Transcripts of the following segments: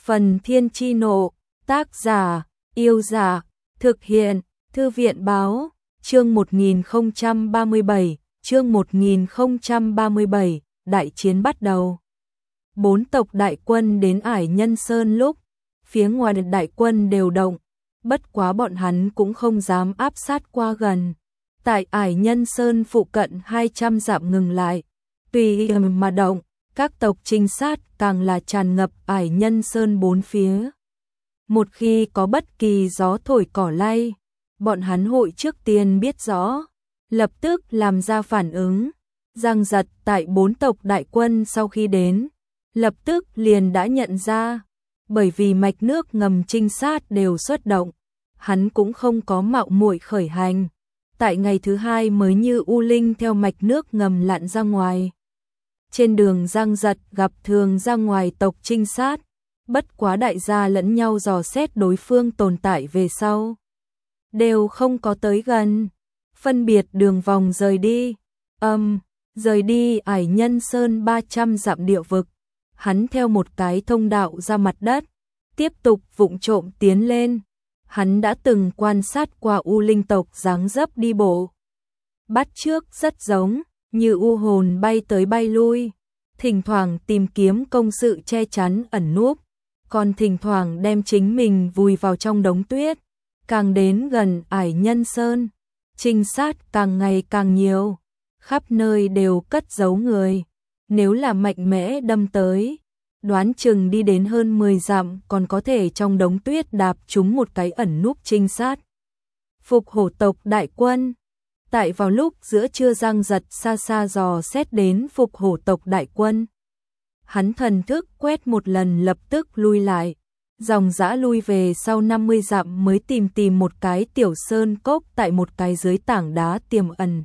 Phần Thiên Chi Nộ, tác giả, Yêu Giả, thực hiện, Thư viện Báo, chương 1037, đại chiến bắt đầu. 4 tộc đại quân đến Ải Nhân Sơn lúc, phía ngoài đại quân đều động, bất quá bọn hắn cũng không dám áp sát qua gần. Tại Ải Nhân Sơn phụ cận 200 dặm ngừng lại, tùy mà động, các tộc trinh sát càng là tràn ngập Ải Nhân Sơn bốn phía. Một khi có bất kỳ gió thổi cỏ lay, bọn hắn hội trước tiên biết rõ, lập tức làm ra phản ứng. Giang Giật tại 4 tộc đại quân sau khi đến, lập tức liền đã nhận ra, bởi vì mạch nước ngầm trinh sát đều xuất động, hắn cũng không có mạo muội khởi hành. Tại ngày thứ hai mới như U Linh theo mạch nước ngầm lặn ra ngoài. Trên đường Giang Giật gặp thường ra ngoài tộc trinh sát, bất quá đại gia lẫn nhau dò xét đối phương tồn tại về sau. Đều không có tới gần, phân biệt đường vòng rời đi, rời đi Ải Nhân Sơn 300 dặm địa vực. Hắn theo một cái thông đạo ra mặt đất, tiếp tục vụng trộm tiến lên. Hắn đã từng quan sát qua U Linh tộc dáng dấp đi bộ. Bắt chước rất giống, như u hồn bay tới bay lui, thỉnh thoảng tìm kiếm công sự che chắn ẩn núp, còn thỉnh thoảng đem chính mình vùi vào trong đống tuyết. Càng đến gần Ải Nhân Sơn, trinh sát càng ngày càng nhiều, khắp nơi đều cất giấu người. Nếu là mạnh mẽ đâm tới, đoán chừng đi đến hơn 10 dặm còn có thể trong đống tuyết đạp trúng một cái ẩn núp trinh sát. Phục Hổ tộc đại quân. Tại vào lúc giữa trưa Giang Giật xa xa dò xét đến Phục Hổ tộc đại quân. Hắn thần thức quét một lần lập tức lui lại, dòng dã lui về sau 50 dặm mới tìm một cái tiểu sơn cốc tại một cái dưới tảng đá tiềm ẩn.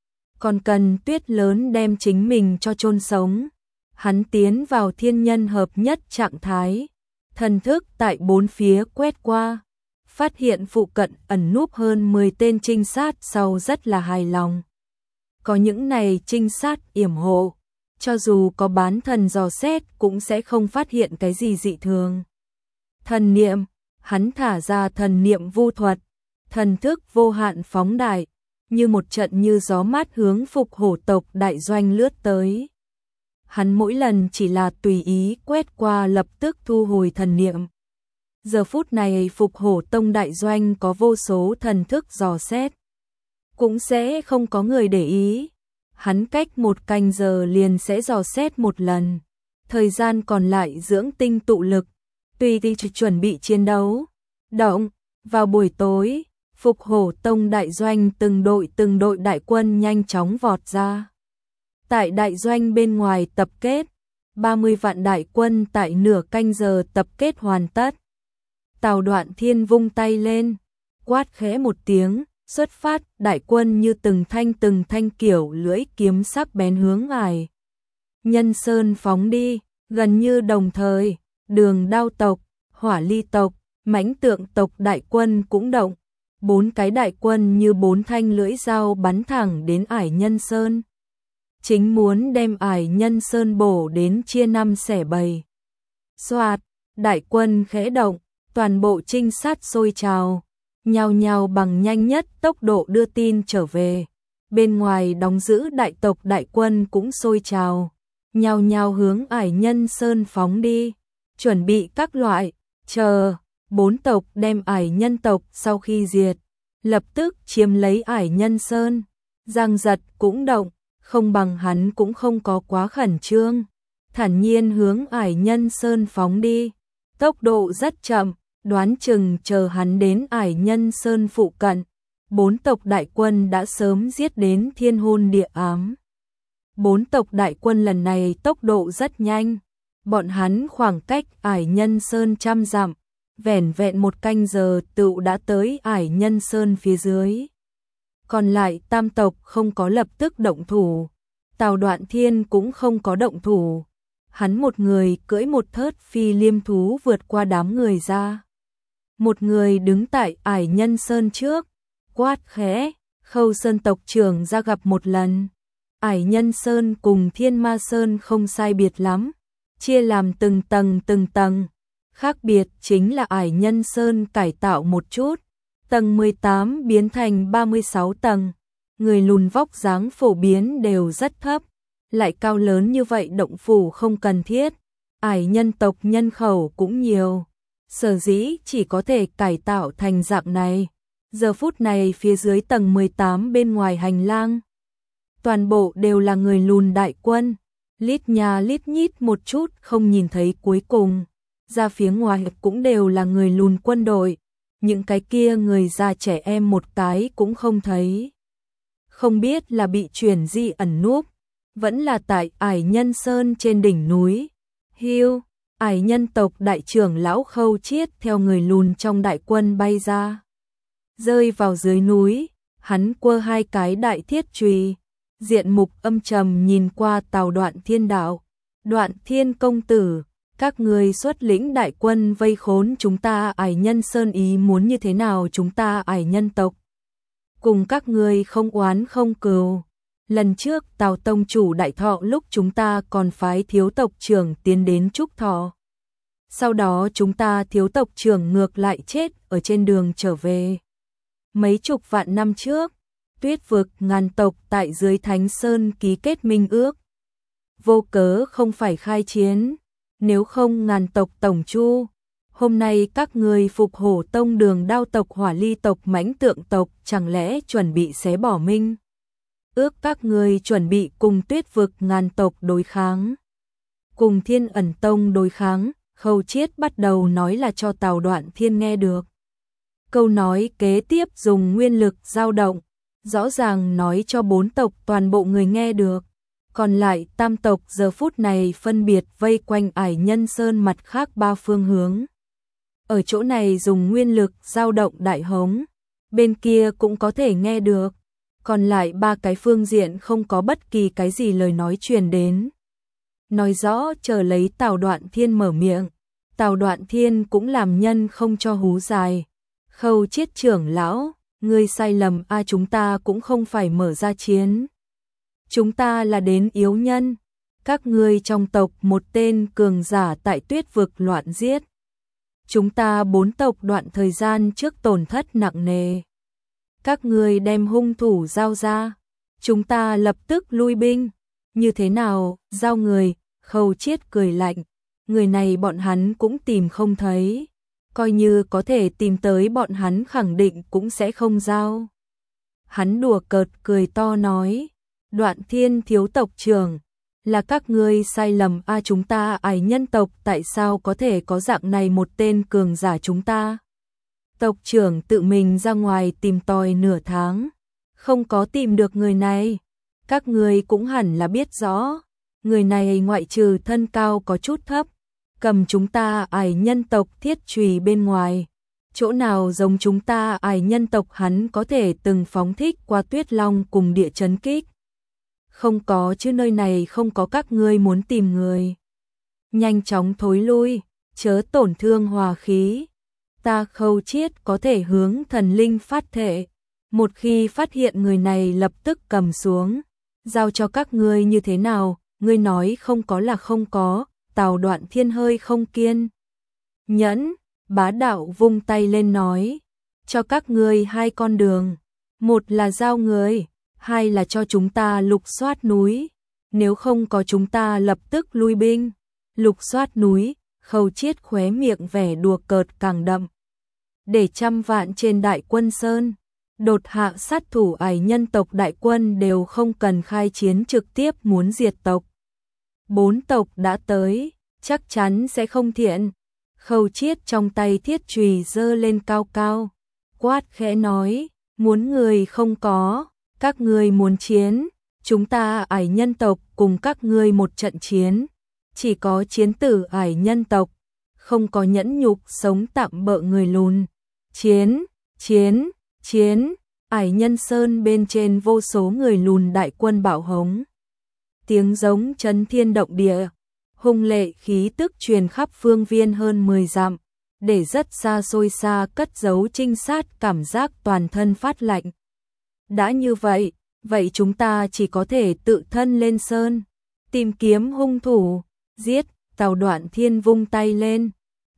Còn cần tuyết lớn đem chính mình cho chôn sống. Hắn tiến vào thiên nhân hợp nhất trạng thái, thần thức tại bốn phía quét qua, phát hiện phụ cận ẩn núp hơn 10 tên trinh sát sau rất là hài lòng. Có những này trinh sát yểm hộ, cho dù có bán thần dò xét cũng sẽ không phát hiện cái gì dị thường. Thần niệm, hắn thả ra thần niệm vu thuật, thần thức vô hạn phóng đại, như một trận như gió mát hướng Phục Hổ tộc đại doanh lướt tới. Hắn mỗi lần chỉ là tùy ý quét qua lập tức thu hồi thần niệm. Giờ phút này Phục Hổ tông đại doanh có vô số thần thức dò xét, cũng sẽ không có người để ý. Hắn cách một canh giờ liền sẽ dò xét một lần, thời gian còn lại dưỡng tinh tụ lực, tùy chuẩn bị chiến đấu. Động, vào buổi tối, Phục Hổ tông đại doanh từng đội đại quân nhanh chóng vọt ra. Tại đại doanh bên ngoài tập kết, 30 vạn đại quân tại nửa canh giờ tập kết hoàn tất. Tào Đoạn Thiên vung tay lên, quát khẽ một tiếng, xuất phát, đại quân như từng thanh kiểu lưỡi kiếm sắc bén hướng Ải Nhân Sơn phóng đi. Gần như đồng thời, Đường Đao tộc, Hỏa Ly tộc, Mãnh Tượng tộc đại quân cũng động. 4 cái đại quân như 4 thanh lưỡi dao bắn thẳng đến Ải Nhân Sơn. Chính muốn đem Ải Nhân Sơn bổ đến chia năm xẻ bảy. Soạt, đại quân khẽ động, toàn bộ trinh sát sôi trào, nhao nhao bằng nhanh nhất tốc độ đưa tin trở về. Bên ngoài đóng giữ đại tộc đại quân cũng sôi trào, nhao nhao hướng Ải Nhân Sơn phóng đi, chuẩn bị các loại, chờ 4 tộc đem Ải Nhân tộc sau khi diệt, lập tức chiếm lấy Ải Nhân Sơn. Giang Giật cũng động, không bằng hắn cũng không có quá khẩn trương, thản nhiên hướng Ải Nhân Sơn phóng đi, tốc độ rất chậm, đoán chừng chờ hắn đến Ải Nhân Sơn phụ cận, 4 tộc đại quân đã sớm giết đến thiên hôn địa ám. 4 tộc đại quân lần này tốc độ rất nhanh, bọn hắn khoảng cách Ải Nhân Sơn 100 dặm, vẻn vẹn một canh giờ tựu đã tới Ải Nhân Sơn phía dưới. Còn lại tam tộc không có lập tức động thủ, Tào Đoạn Thiên cũng không có động thủ. Hắn một người cưỡi một thớt phi liêm thú vượt qua đám người ra. Một người đứng tại Ải Nhân Sơn trước, quát khẽ, Khâu Sơn tộc trưởng ra gặp một lần. Ải Nhân Sơn cùng Thiên Ma Sơn không sai biệt lắm, chia làm từng tầng. Khác biệt chính là Ải Nhân Sơn cải tạo một chút, tầng 18 biến thành 36 tầng, người lùn vóc dáng phổ biến đều rất thấp, lại cao lớn như vậy động phủ không cần thiết, Ải nhân tộc nhân khẩu cũng nhiều, sở dĩ chỉ có thể cải tạo thành dạng này. Giờ phút này phía dưới tầng 18 bên ngoài hành lang, toàn bộ đều là người lùn đại quân, lít nhà lít nhít một chút không nhìn thấy cuối cùng, ra phía ngoài cũng đều là người lùn quân đội, những cái kia người già trẻ em một cái cũng không thấy. Không biết là bị chuyển di ẩn núp, vẫn là tại Ải Nhân Sơn trên đỉnh núi. Hưu, Ải nhân tộc đại trưởng lão Khâu Chiết theo người lùn trong đại quân bay ra, rơi vào dưới núi, hắn quơ hai cái đại thiết chùy, diện mục âm trầm nhìn qua Tào Đoạn Thiên đạo. Đoạn Thiên công tử, các người xuất lĩnh đại quân vây khốn chúng ta Ải Nhân Sơn, ý muốn như thế nào? Chúng ta Ải nhân tộc cùng các người không oán không cừu. Lần trước Tào tông chủ đại thọ lúc chúng ta còn phái thiếu tộc trưởng tiến đến chúc thọ. Sau đó chúng ta thiếu tộc trưởng ngược lại chết ở trên đường trở về. Mấy chục vạn năm trước, Tuyết vực ngàn tộc tại dưới Thánh Sơn ký kết minh ước. Vô cớ không phải khai chiến, nếu không ngàn tộc tổng chu. Hôm nay các người phục hổ tông Đường Đao tộc Hỏa Ly tộc Mãnh Tượng tộc chẳng lẽ chuẩn bị xé bỏ minh ước? Các người chuẩn bị cùng Tuyết vực ngàn tộc đối kháng, cùng Thiên Ẩn tông đối kháng. Khâu Chiết bắt đầu nói là cho Tào Đoạn Thiên nghe được. Câu nói kế tiếp dùng nguyên lực dao động, rõ ràng nói cho 4 tộc toàn bộ người nghe được. Còn lại tam tộc giờ phút này phân biệt vây quanh Ải Nhân Sơn mặt khác 3 phương hướng. Ở chỗ này dùng nguyên lực dao động đại hống, bên kia cũng có thể nghe được. Còn lại 3 cái phương diện không có bất kỳ cái gì lời nói truyền đến. Nói rõ chờ lấy Tào Đoạn Thiên mở miệng. Tào Đoạn Thiên cũng làm nhân không cho hú dài. Khâu Chiết trưởng lão, ngươi sai lầm a, chúng ta cũng không phải mở ra chiến. Chúng ta là đến yếu nhân. Các ngươi trong tộc một tên cường giả tại Tuyết vực loạn giết. Chúng ta 4 tộc đoạn thời gian trước tổn thất nặng nề. Các ngươi đem hung thủ giao ra, chúng ta lập tức lui binh. Như thế nào, giao người? Khâu Chiết cười lạnh, người này bọn hắn cũng tìm không thấy, coi như có thể tìm tới bọn hắn khẳng định cũng sẽ không giao. Hắn đùa cợt cười to nói, Đoạn Thiên thiếu tộc trưởng, là các ngươi sai lầm a, chúng ta Ải nhân tộc tại sao có thể có dạng này một tên cường giả? Chúng ta tộc trưởng tự mình ra ngoài tìm tòi nửa tháng, không có tìm được người này. Các ngươi cũng hẳn là biết rõ, người này ngoại trừ thân cao có chút thấp, cầm chúng ta Ải nhân tộc thiết chùy bên ngoài, chỗ nào giống chúng ta Ải nhân tộc? Hắn có thể từng phóng thích qua Tuyết Long cùng địa chấn kích. Không có chứ, nơi này không có, các ngươi muốn tìm người, nhanh chóng thối lui, chớ tổn thương hòa khí. Ta Khâu Chiết có thể hướng thần linh phát thệ, một khi phát hiện người này lập tức cầm xuống, giao cho các ngươi. Như thế nào? Ngươi nói không có là không có. Tào Đoạn Thiên hơi không kiên nhẫn, bá đạo vung tay lên nói, cho các ngươi 2 con đường, một là giao người, 2 là cho chúng ta lục soát núi, nếu không có chúng ta lập tức lui binh. Lục soát núi, Khâu Chiết khóe miệng vẻ đùa cợt càng đậm. Để trăm vạn trên đại quân sơn, đột hạ sát thủ Ải nhân tộc đại quân đều không cần khai chiến, trực tiếp muốn diệt tộc. 4 tộc đã tới, chắc chắn sẽ không thiện. Khâu Chiết trong tay thiết chùy giơ lên cao cao, quát khẽ nói, muốn người không có, các ngươi muốn chiến, chúng ta Ải nhân tộc cùng các ngươi một trận chiến, chỉ có chiến tử Ải nhân tộc, không có nhẫn nhục sống tạm bợ người lùn. Chiến, chiến, chiến. Ải Nhân Sơn bên trên vô số người lùn đại quân bạo hống, tiếng giống chấn thiên động địa, hung lệ khí tức truyền khắp phương viên hơn 10 dặm, để rất xa xôi xa cất giấu trinh sát cảm giác toàn thân phát lạnh. Đã như vậy, vậy chúng ta chỉ có thể tự thân lên sơn, tìm kiếm hung thủ, giết. Tào Đoạn Thiên vung tay lên,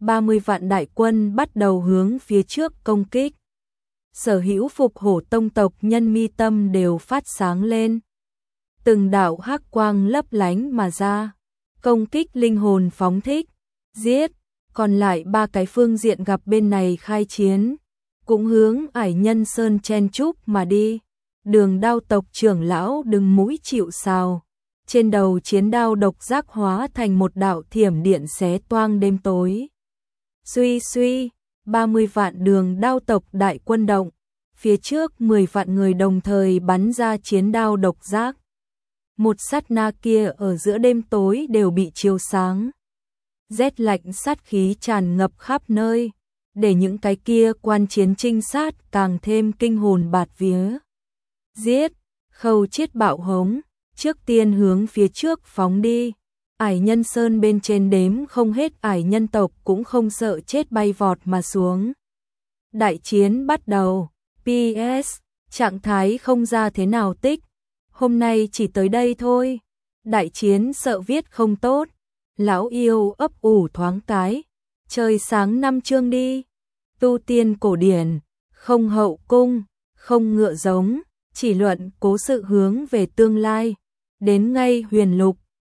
30 vạn đại quân bắt đầu hướng phía trước công kích. Sở hữu Phục Hổ tông tộc nhân mi tâm đều phát sáng lên. Từng đạo hắc quang lấp lánh mà ra, công kích linh hồn phóng thích, giết. Còn lại 3 cái phương diện gặp bên này khai chiến, cũng hướng Ải Nhân Sơn chen chúc mà đi. Đường Đao tộc trưởng lão đừng mũi chịu sào, trên đầu chiến đao độc giác hóa thành một đạo thiểm điện xé toang đêm tối. Suy suy, 30 vạn Đường Đao tộc đại quân động, phía trước 10 vạn người đồng thời bắn ra chiến đao độc giác. Một sát na kia ở giữa đêm tối đều bị chiếu sáng. Rét lạnh sát khí tràn ngập khắp nơi, để những cái kia quan chiến trinh sát càng thêm kinh hồn bạt vía. Giết, Khâu Chiết bạo hống, trước tiên hướng phía trước phóng đi. Ải Nhân Sơn bên trên đếm không hết ải nhân tộc cũng không sợ chết bay vọt mà xuống. Đại chiến bắt đầu. PS, trạng thái không ra thế nào tích. Hôm nay chỉ tới đây thôi. Đại chiến sợ viết không tốt. Lão yêu ấp ủ thoáng cái. Trời sáng 5 chương đi. Tu tiên cổ điển, không hậu cung, không ngựa giống, chỉ luận cố sự hướng về tương lai. Đến ngay huyền lục,